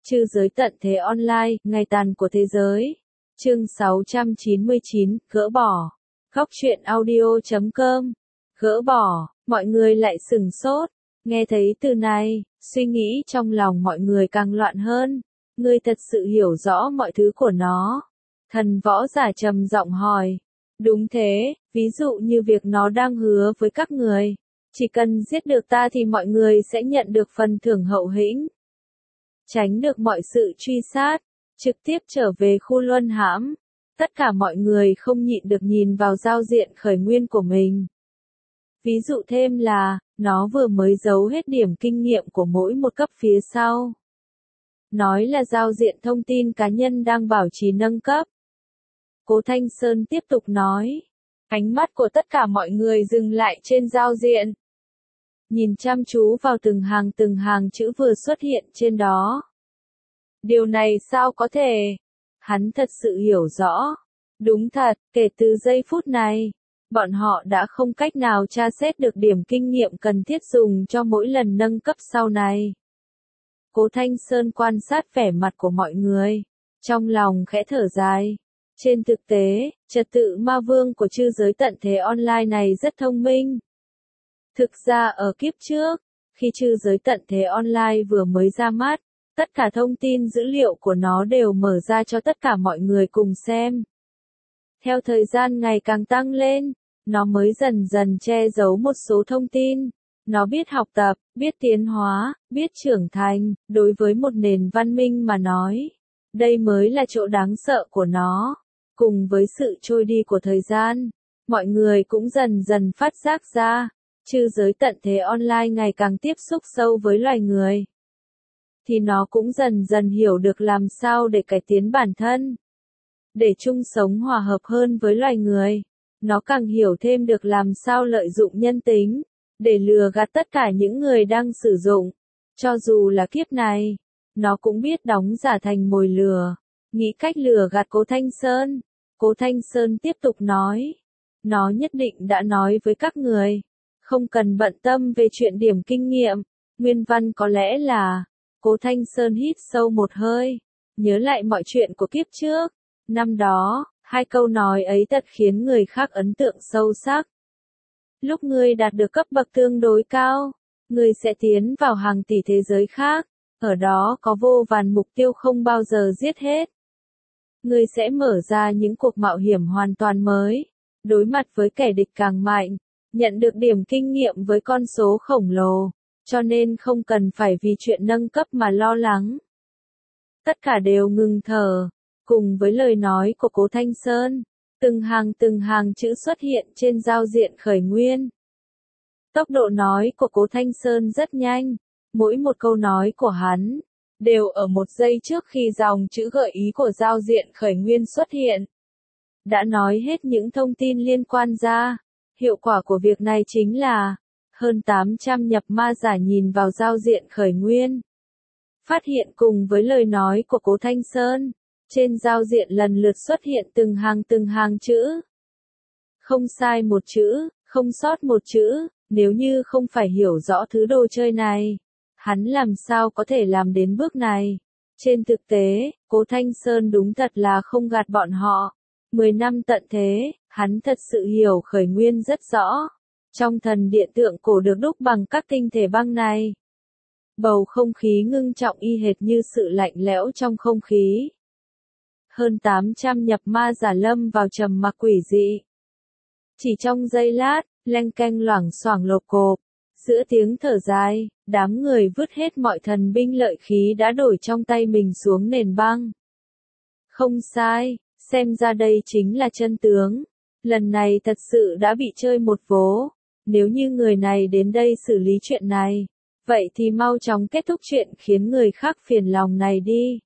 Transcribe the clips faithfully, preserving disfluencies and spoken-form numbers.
Trư giới tận thế online, ngày tàn của thế giới. Chương sáu trăm chín mươi chín, gỡ bỏ. Góc truyện audio chấm com. Gỡ bỏ, mọi người lại sừng sốt. Nghe thấy từ này, suy nghĩ trong lòng mọi người càng loạn hơn. Ngươi thật sự hiểu rõ mọi thứ của nó. Thần võ giả trầm giọng hỏi. Đúng thế, ví dụ như việc nó đang hứa với các người. Chỉ cần giết được ta thì mọi người sẽ nhận được phần thưởng hậu hĩnh. Tránh được mọi sự truy sát, trực tiếp trở về khu luân hãm. Tất cả mọi người không nhịn được nhìn vào giao diện khởi nguyên của mình. Ví dụ thêm là, nó vừa mới giấu hết điểm kinh nghiệm của mỗi một cấp phía sau. Nói là giao diện thông tin cá nhân đang bảo trì nâng cấp. Cố Thanh Sơn tiếp tục nói. Ánh mắt của tất cả mọi người dừng lại trên giao diện. Nhìn chăm chú vào từng hàng từng hàng chữ vừa xuất hiện trên đó. Điều này sao có thể? Hắn thật sự hiểu rõ. Đúng thật, kể từ giây phút này, bọn họ đã không cách nào tra xét được điểm kinh nghiệm cần thiết dùng cho mỗi lần nâng cấp sau này. Cố Thanh Sơn quan sát vẻ mặt của mọi người, trong lòng khẽ thở dài. Trên thực tế, trật tự ma vương của chư giới tận thế online này rất thông minh. Thực ra ở kiếp trước, khi chư giới tận thế online vừa mới ra mắt, tất cả thông tin dữ liệu của nó đều mở ra cho tất cả mọi người cùng xem. Theo thời gian ngày càng tăng lên, nó mới dần dần che giấu một số thông tin. Nó biết học tập, biết tiến hóa, biết trưởng thành, đối với một nền văn minh mà nói. Đây mới là chỗ đáng sợ của nó. Cùng với sự trôi đi của thời gian, mọi người cũng dần dần phát giác ra. Chư giới tận thế online ngày càng tiếp xúc sâu với loài người. Thì nó cũng dần dần hiểu được làm sao để cải tiến bản thân. Để chung sống hòa hợp hơn với loài người. Nó càng hiểu thêm được làm sao lợi dụng nhân tính. Để lừa gạt tất cả những người đang sử dụng. Cho dù là kiếp này, nó cũng biết đóng giả thành mồi lừa. Nghĩ cách lừa gạt Cố Thanh Sơn. Cố Thanh Sơn tiếp tục nói. Nó nhất định đã nói với các người. Không cần bận tâm về chuyện điểm kinh nghiệm. Nguyên văn có lẽ là. Cố Thanh Sơn hít sâu một hơi. Nhớ lại mọi chuyện của kiếp trước. Năm đó, hai câu nói ấy thật khiến người khác ấn tượng sâu sắc. Lúc ngươi đạt được cấp bậc tương đối cao, ngươi sẽ tiến vào hàng tỷ thế giới khác. Ở đó có vô vàn mục tiêu không bao giờ giết hết. Ngươi sẽ mở ra những cuộc mạo hiểm hoàn toàn mới. Đối mặt với kẻ địch càng mạnh. Nhận được điểm kinh nghiệm với con số khổng lồ. Cho nên không cần phải vì chuyện nâng cấp mà lo lắng. Tất cả đều ngừng thở. Cùng với lời nói của Cố Thanh Sơn. Từng hàng từng hàng chữ xuất hiện trên giao diện khởi nguyên. Tốc độ nói của Cố Thanh Sơn rất nhanh. Mỗi một câu nói của hắn. Đều ở một giây trước khi dòng chữ gợi ý của giao diện khởi nguyên xuất hiện. Đã nói hết những thông tin liên quan ra. Hiệu quả của việc này chính là. Hơn tám trăm nhập ma giả nhìn vào giao diện khởi nguyên. Phát hiện cùng với lời nói của Cố Thanh Sơn. Trên giao diện lần lượt xuất hiện từng hàng từng hàng chữ. Không sai một chữ, không sót một chữ. Nếu như không phải hiểu rõ thứ đồ chơi này. Hắn làm sao có thể làm đến bước này. Trên thực tế, Cố Thanh Sơn đúng thật là không gạt bọn họ. Mười năm tận thế, hắn thật sự hiểu khởi nguyên rất rõ. Trong thần điện tượng cổ được đúc bằng các tinh thể băng này. Bầu không khí ngưng trọng y hệt như sự lạnh lẽo trong không khí. Hơn tám trăm nhập ma giả lâm vào trầm mặc quỷ dị. Chỉ trong giây lát, leng keng loảng xoảng lộp cộp. Giữa tiếng thở dài, đám người vứt hết mọi thần binh lợi khí đã đổi trong tay mình xuống nền băng. Không sai, xem ra đây chính là chân tướng. Lần này thật sự đã bị chơi một vố. Nếu như người này đến đây xử lý chuyện này, vậy thì mau chóng kết thúc chuyện khiến người khác phiền lòng này đi.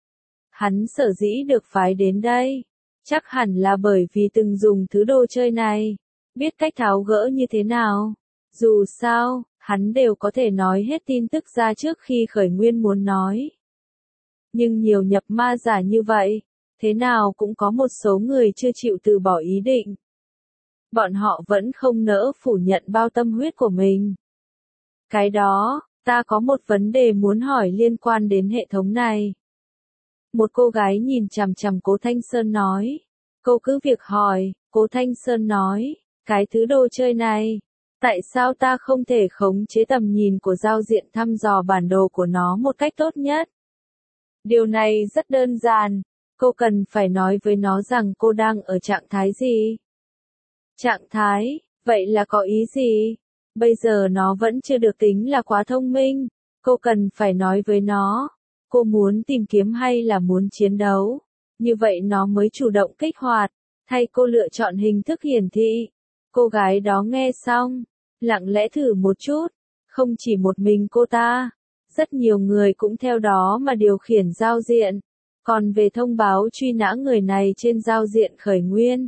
Hắn sở dĩ được phái đến đây, chắc hẳn là bởi vì từng dùng thứ đồ chơi này, biết cách tháo gỡ như thế nào. Dù sao, hắn đều có thể nói hết tin tức ra trước khi khởi nguyên muốn nói. Nhưng nhiều nhập ma giả như vậy, thế nào cũng có một số người chưa chịu từ bỏ ý định. Bọn họ vẫn không nỡ phủ nhận bao tâm huyết của mình. Cái đó, Ta có một vấn đề muốn hỏi liên quan đến hệ thống này. Một cô gái nhìn chằm chằm Cố Thanh Sơn nói. Cô cứ việc hỏi, Cố Thanh Sơn nói, cái thứ đồ chơi này, tại sao ta không thể khống chế tầm nhìn của giao diện thăm dò bản đồ của nó một cách tốt nhất? Điều này rất đơn giản, cô cần phải nói với nó rằng cô đang ở trạng thái gì. Trạng thái, vậy là có ý gì? Bây giờ nó vẫn chưa được tính là quá thông minh, cô cần phải nói với nó, cô muốn tìm kiếm hay là muốn chiến đấu, như vậy nó mới chủ động kích hoạt, thay cô lựa chọn hình thức hiển thị. Cô gái đó nghe xong, lặng lẽ thử một chút, không chỉ một mình cô ta, rất nhiều người cũng theo đó mà điều khiển giao diện, còn về thông báo truy nã người này trên giao diện khởi nguyên,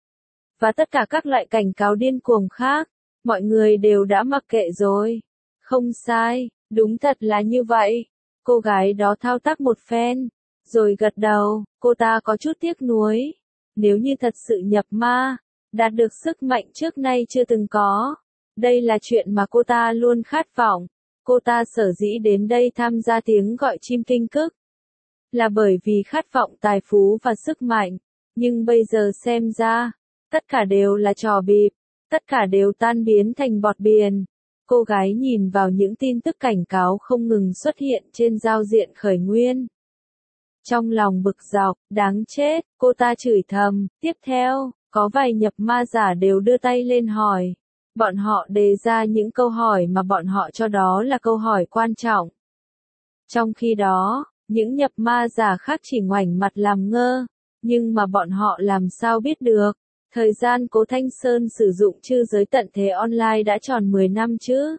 và tất cả các loại cảnh cáo điên cuồng khác, mọi người đều đã mặc kệ rồi. Không sai, đúng thật là như vậy. Cô gái đó thao tác một phen, rồi gật đầu, cô ta có chút tiếc nuối. Nếu như thật sự nhập ma, đạt được sức mạnh trước nay chưa từng có. Đây là chuyện mà cô ta luôn khát vọng. Cô ta sở dĩ đến đây tham gia tiếng gọi chim kinh cức, là bởi vì khát vọng tài phú và sức mạnh. Nhưng bây giờ xem ra, tất cả đều là trò bịp, tất cả đều tan biến thành bọt biển. Cô gái nhìn vào những tin tức cảnh cáo không ngừng xuất hiện trên giao diện khởi nguyên. Trong lòng bực dọc, đáng chết, cô ta chửi thầm. Tiếp theo, có vài nhập ma giả đều đưa tay lên hỏi. Bọn họ đề ra những câu hỏi mà bọn họ cho đó là câu hỏi quan trọng. Trong khi đó, những nhập ma giả khác chỉ ngoảnh mặt làm ngơ, nhưng mà bọn họ làm sao biết được. Thời gian Cố Thanh Sơn sử dụng chư giới tận thế online đã tròn mười năm chứ.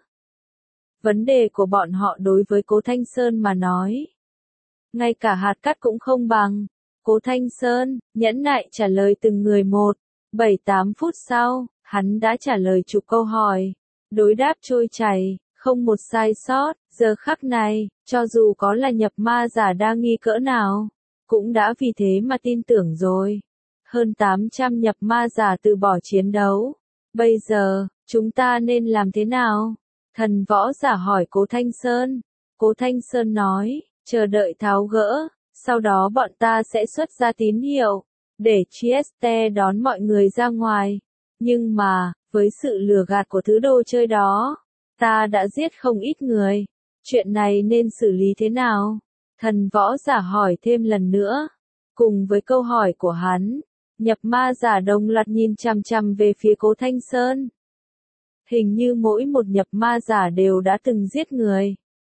Vấn đề của bọn họ đối với Cố Thanh Sơn mà nói, ngay cả hạt cát cũng không bằng. Cố Thanh Sơn, nhẫn nại trả lời từng người một. bảy tám phút sau, hắn đã trả lời chục câu hỏi. Đối đáp trôi chảy, không một sai sót. Giờ khắc này, cho dù có là nhập ma giả đa nghi cỡ nào, cũng đã vì thế mà tin tưởng rồi. Hơn tám trăm nhập ma giả từ bỏ chiến đấu. Bây giờ, chúng ta nên làm thế nào? Thần võ giả hỏi Cố Thanh Sơn. Cố Thanh Sơn nói, chờ đợi tháo gỡ, sau đó bọn ta sẽ xuất ra tín hiệu, để Chieste đón mọi người ra ngoài. Nhưng mà, với sự lừa gạt của thứ đồ chơi đó, ta đã giết không ít người. Chuyện này nên xử lý thế nào? Thần võ giả hỏi thêm lần nữa. Cùng với câu hỏi của hắn, nhập ma giả đồng loạt nhìn chằm chằm về phía Cố Thanh Sơn. Hình như mỗi một nhập ma giả đều đã từng giết người.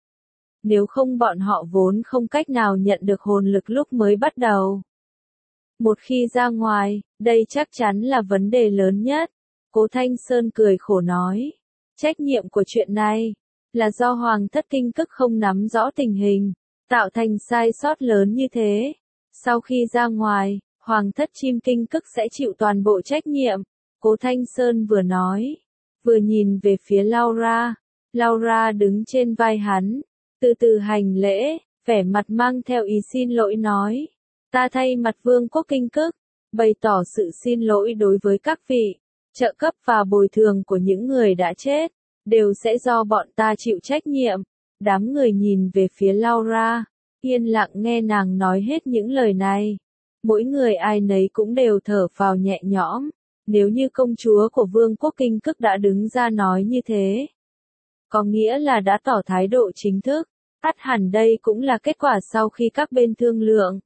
Nếu không bọn họ vốn không cách nào nhận được hồn lực lúc mới bắt đầu. Một khi ra ngoài, đây chắc chắn là vấn đề lớn nhất. Cố Thanh Sơn cười khổ nói. Trách nhiệm của chuyện này, là do Hoàng thất kinh cức không nắm rõ tình hình, tạo thành sai sót lớn như thế. Sau khi ra ngoài, Hoàng thất chim kinh cức sẽ chịu toàn bộ trách nhiệm. Cố Thanh Sơn vừa nói, vừa nhìn về phía Laura. Laura đứng trên vai hắn, từ từ hành lễ, vẻ mặt mang theo ý xin lỗi nói. Ta thay mặt Vương quốc kinh cức, bày tỏ sự xin lỗi đối với các vị. Trợ cấp và bồi thường của những người đã chết, đều sẽ do bọn ta chịu trách nhiệm. Đám người nhìn về phía Laura, yên lặng nghe nàng nói hết những lời này. Mỗi người ai nấy cũng đều thở phào nhẹ nhõm. Nếu như công chúa của Vương quốc kinh cức đã đứng ra nói như thế, có nghĩa là đã tỏ thái độ chính thức. Ắt hẳn đây cũng là kết quả sau khi các bên thương lượng.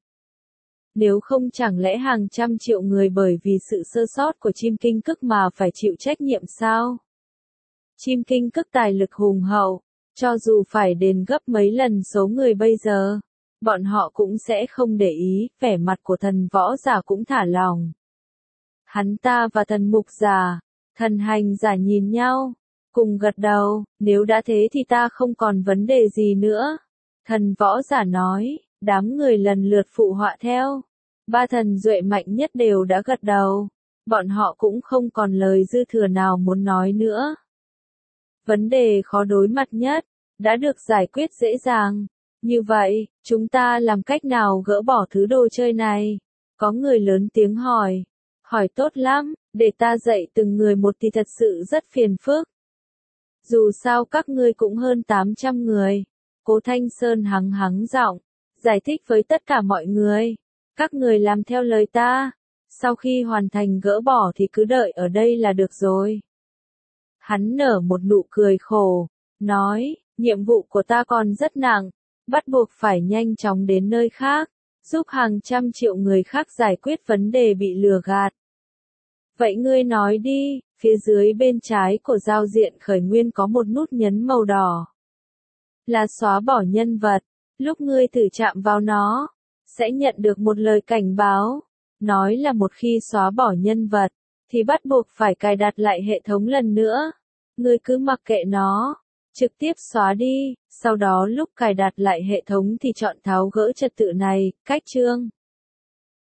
Nếu không chẳng lẽ hàng trăm triệu người bởi vì sự sơ sót của chim kinh cức mà phải chịu trách nhiệm sao? Chim kinh cức tài lực hùng hậu, cho dù phải đền gấp mấy lần số người bây giờ, bọn họ cũng sẽ không để ý. Vẻ mặt của thần võ giả cũng thả lòng. Hắn ta và thần mục giả, thần hành giả nhìn nhau, cùng gật đầu. Nếu đã thế thì ta không còn vấn đề gì nữa. Thần võ giả nói. Đám người lần lượt phụ họa theo. Ba thần duệ mạnh nhất đều đã gật đầu. Bọn họ cũng không còn lời dư thừa nào muốn nói nữa. Vấn đề khó đối mặt nhất, đã được giải quyết dễ dàng. Như vậy, chúng ta làm cách nào gỡ bỏ thứ đồ chơi này? Có người lớn tiếng hỏi. Hỏi tốt lắm, để ta dạy từng người một thì thật sự rất phiền phức. Dù sao các ngươi cũng hơn tám trăm người. Cố Thanh Sơn hắng hắng giọng, giải thích với tất cả mọi người. Các người làm theo lời ta. Sau khi hoàn thành gỡ bỏ thì cứ đợi ở đây là được rồi. Hắn nở một nụ cười khổ, nói, nhiệm vụ của ta còn rất nặng, bắt buộc phải nhanh chóng đến nơi khác, giúp hàng trăm triệu người khác giải quyết vấn đề bị lừa gạt. Vậy ngươi nói đi, phía dưới bên trái của giao diện khởi nguyên có một nút nhấn màu đỏ. Là xóa bỏ nhân vật, lúc ngươi thử chạm vào nó, sẽ nhận được một lời cảnh báo. Nói là một khi xóa bỏ nhân vật, thì bắt buộc phải cài đặt lại hệ thống lần nữa. Ngươi cứ mặc kệ nó, trực tiếp xóa đi, sau đó lúc cài đặt lại hệ thống thì chọn tháo gỡ trật tự này, cách chương.